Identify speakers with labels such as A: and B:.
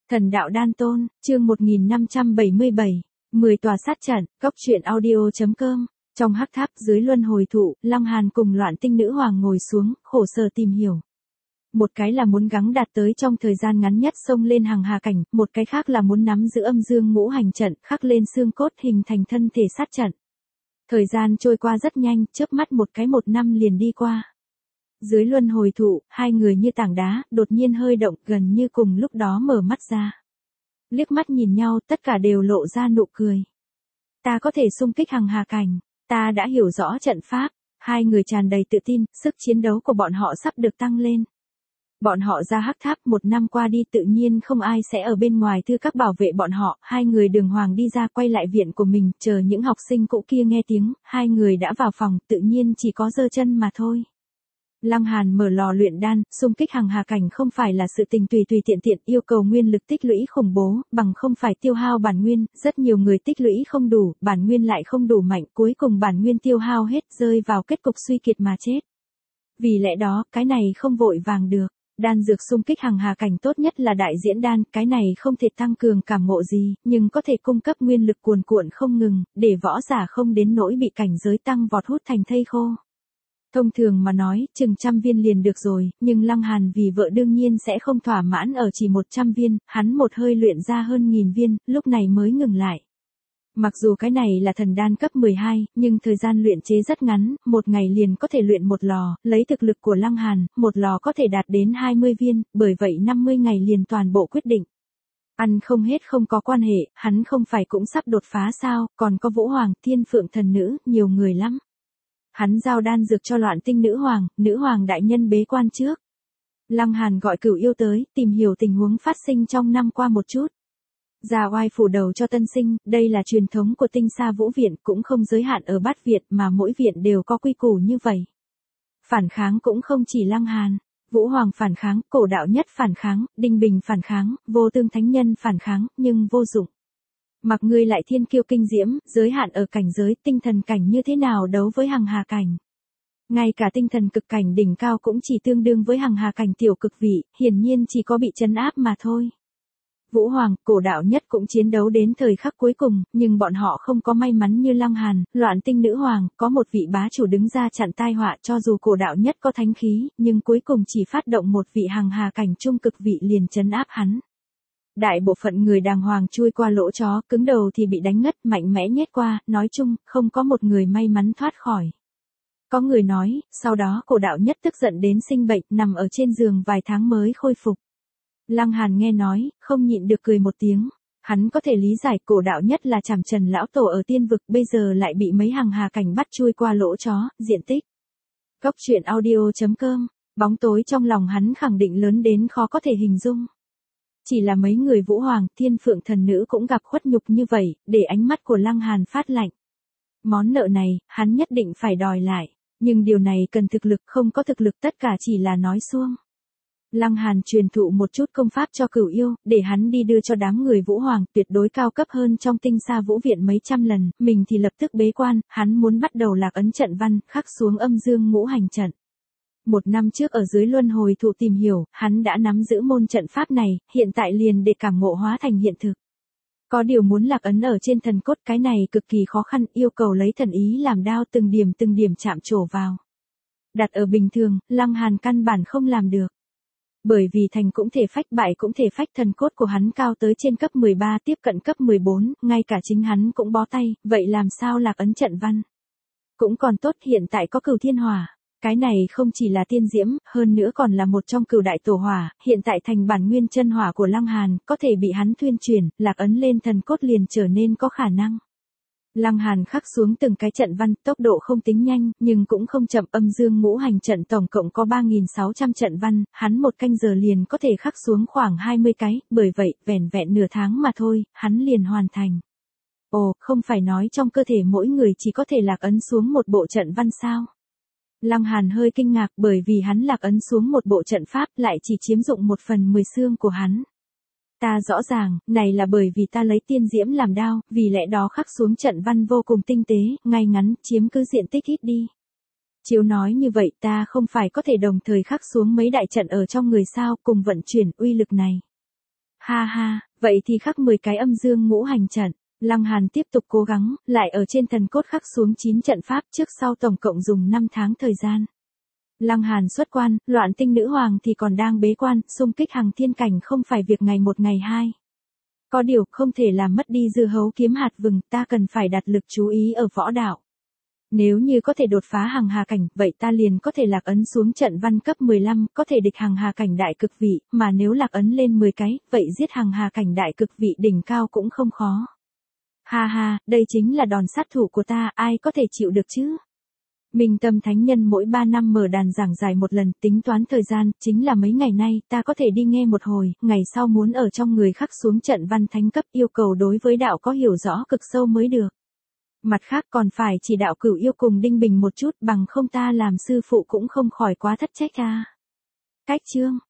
A: Thần đạo đan tôn, chương 1577, 10 tòa sát trận, góc truyện audio.com. Trong hắc tháp dưới luân hồi thụ, Long Hàn cùng Loạn Tinh Nữ Hoàng ngồi xuống, khổ sở tìm hiểu. Một cái là muốn gắng đạt tới trong thời gian ngắn nhất xông lên hàng hà cảnh, một cái khác là muốn nắm giữ âm dương ngũ hành trận, khắc lên xương cốt hình thành thân thể sát trận. Thời gian trôi qua rất nhanh, chớp mắt một năm liền đi qua. Dưới luân hồi thụ, hai người như tảng đá, đột nhiên hơi động, gần như cùng lúc đó mở mắt ra. Liếc mắt nhìn nhau, tất cả đều lộ ra nụ cười. Ta có thể xung kích hàng hà cảnh, ta đã hiểu rõ trận pháp. Hai người tràn đầy tự tin, sức chiến đấu của bọn họ sắp được tăng lên. Bọn họ ra hắc tháp, 1 năm qua đi tự nhiên không ai sẽ ở bên ngoài thư các bảo vệ bọn họ. Hai người đường hoàng đi ra quay lại viện của mình, chờ những học sinh cũ kia nghe tiếng. Hai người đã vào phòng, tự nhiên chỉ có giơ chân mà thôi. Long Hàn mở lò luyện đan, xung kích hàng hà cảnh không phải là sự tình tùy tiện, yêu cầu nguyên lực tích lũy khủng bố, bằng không phải tiêu hao bản nguyên, rất nhiều người tích lũy không đủ, bản nguyên lại không đủ mạnh, cuối cùng bản nguyên tiêu hao hết, rơi vào kết cục suy kiệt mà chết. Vì lẽ đó, cái này không vội vàng được. Đan dược xung kích hàng hà cảnh tốt nhất là đại diễn đan, cái này không thể tăng cường cảm ngộ gì, nhưng có thể cung cấp nguyên lực cuồn cuộn không ngừng, để võ giả không đến nỗi bị cảnh giới tăng vọt hút thành thây khô. Thông thường mà nói, chừng 100 viên liền được rồi, nhưng Long Hàn vì vợ đương nhiên sẽ không thỏa mãn ở chỉ 100 viên, hắn một hơi luyện ra hơn 1000 viên, lúc này mới ngừng lại. Mặc dù cái này là thần đan cấp 12, nhưng thời gian luyện chế rất ngắn, một ngày liền có thể luyện một lò, lấy thực lực của Long Hàn, một lò có thể đạt đến 20 viên, bởi vậy 50 ngày liền toàn bộ quyết định. Ăn không hết không có quan hệ, hắn không phải cũng sắp đột phá sao, còn có Vũ Hoàng, Thiên Phượng Thần Nữ, nhiều người lắm. Hắn giao đan dược cho Loạn Tinh Nữ Hoàng đại nhân bế quan trước. Long Hàn gọi Cửu Yêu tới, tìm hiểu tình huống phát sinh trong năm qua một chút. Già oai phủ đầu cho tân sinh, đây là truyền thống của Tinh Sa Vũ Viện, cũng không giới hạn ở Bát Việt mà mỗi viện đều có quy củ như vậy. Phản kháng cũng không chỉ Long Hàn, Vũ Hoàng phản kháng, Cổ Đạo Nhất phản kháng, Đinh Bình phản kháng, Vô Tương Thánh Nhân phản kháng, nhưng vô dụng. Mặc ngươi lại thiên kiêu kinh diễm, giới hạn ở cảnh giới tinh thần cảnh như thế nào đấu với hàng hà cảnh. Ngay cả tinh thần cực cảnh đỉnh cao cũng chỉ tương đương với hàng hà cảnh tiểu cực vị, hiển nhiên chỉ có bị trấn áp mà thôi. Vũ Hoàng, Cổ Đạo Nhất cũng chiến đấu đến thời khắc cuối cùng, nhưng bọn họ không có may mắn như Long Hàn, Loạn Tinh Nữ Hoàng, có một vị bá chủ đứng ra chặn tai họa, cho dù Cổ Đạo Nhất có thánh khí, nhưng cuối cùng chỉ phát động một vị hàng hà cảnh trung cực vị liền trấn áp hắn. Đại bộ phận người đàng hoàng chui qua lỗ chó, cứng đầu thì bị đánh ngất, mạnh mẽ nhét qua, nói chung, không có một người may mắn thoát khỏi. Có người nói, sau đó Cổ Đạo Nhất tức giận đến sinh bệnh, nằm ở trên giường vài tháng mới khôi phục. Long Hàn nghe nói, không nhịn được cười một tiếng. Hắn có thể lý giải Cổ Đạo Nhất là Trảm Trần lão tổ ở tiên vực, bây giờ lại bị mấy hàng hà cảnh bắt chui qua lỗ chó, diện tích. Góc truyện audio.com, bóng tối trong lòng hắn khẳng định lớn đến khó có thể hình dung. Chỉ là mấy người Vũ Hoàng, Thiên Phượng Thần Nữ cũng gặp khuất nhục như vậy, để ánh mắt của Long Hàn phát lạnh. Món nợ này, hắn nhất định phải đòi lại, nhưng điều này cần thực lực, không có thực lực tất cả chỉ là nói suông. Long Hàn truyền thụ một chút công pháp cho Cửu Yêu, để hắn đi đưa cho đám người Vũ Hoàng, tuyệt đối cao cấp hơn trong Tinh Sa Vũ Viện mấy trăm lần, mình thì lập tức bế quan, hắn muốn bắt đầu lạc ấn trận văn, khắc xuống âm dương ngũ hành trận. 1 năm trước ở dưới luân hồi thụ tìm hiểu, hắn đã nắm giữ môn trận pháp này, hiện tại liền để cảm ngộ hóa thành hiện thực. Có điều muốn lạc ấn ở trên thần cốt, cái này cực kỳ khó khăn, yêu cầu lấy thần ý làm đao từng điểm chạm trổ vào. Đặt ở bình thường, Long Hàn căn bản không làm được. Bởi vì thành cũng thể phách, bại cũng thể phách, thần cốt của hắn cao tới trên cấp 13, tiếp cận cấp 14, ngay cả chính hắn cũng bó tay, vậy làm sao lạc ấn trận văn? Cũng còn tốt hiện tại có Cửu Thiên Hỏa. Cái này không chỉ là tiên diễm, hơn nữa còn là một trong Cửu đại tổ hỏa, hiện tại thành bản nguyên chân hỏa của Long Hàn, có thể bị hắn thuyên chuyển, lạc ấn lên thần cốt liền trở nên có khả năng. Long Hàn khắc xuống từng cái trận văn, tốc độ không tính nhanh, nhưng cũng không chậm, âm dương ngũ hành trận tổng cộng có 3600 trận văn, hắn 1 canh giờ liền có thể khắc xuống khoảng 20 cái, bởi vậy, vẻn vẹn nửa tháng mà thôi, hắn liền hoàn thành. Ồ, không phải nói trong cơ thể mỗi người chỉ có thể lạc ấn xuống một bộ trận văn sao? Long Hàn hơi kinh ngạc, bởi vì hắn lạc ấn xuống một bộ trận pháp lại chỉ chiếm dụng 1/10 xương của hắn. Ta rõ ràng, này là bởi vì ta lấy tiên diễm làm đao, vì lẽ đó khắc xuống trận văn vô cùng tinh tế, ngay ngắn, chiếm cứ diện tích ít đi. Chiếu nói như vậy, ta không phải có thể đồng thời khắc xuống mấy đại trận ở trong người sao, cùng vận chuyển uy lực này. Ha ha, vậy thì khắc 10 cái âm dương ngũ hành trận. Lăng Hàn tiếp tục cố gắng, lại ở trên thần cốt khắc xuống 9 trận pháp trước sau tổng cộng dùng 5 tháng thời gian. Lăng Hàn xuất quan, Loạn Tinh Nữ Hoàng thì còn đang bế quan, xung kích Hằng Thiên Cảnh không phải việc ngày một ngày hai. Có điều, không thể làm mất đi dư hấu kiếm hạt vừng, ta cần phải đặt lực chú ý ở võ đạo. Nếu như có thể đột phá Hằng Hà Cảnh, vậy ta liền có thể lạc ấn xuống trận văn cấp 15, có thể địch Hằng Hà Cảnh đại cực vị, mà nếu lạc ấn lên 10 cái, vậy giết Hằng Hà Cảnh đại cực vị đỉnh cao cũng không khó. Ha ha, đây chính là đòn sát thủ của ta, ai có thể chịu được chứ? Minh Tâm Thánh Nhân mỗi 3 năm mở đàn giảng giải một lần, tính toán thời gian, chính là mấy ngày nay, ta có thể đi nghe một hồi, ngày sau muốn ở trong người khắc xuống trận văn thánh cấp, yêu cầu đối với đạo có hiểu rõ cực sâu mới được. Mặt khác còn phải chỉ đạo Cửu Yêu cùng Đinh Bình một chút, bằng không ta làm sư phụ cũng không khỏi quá thất trách ta. Cách chương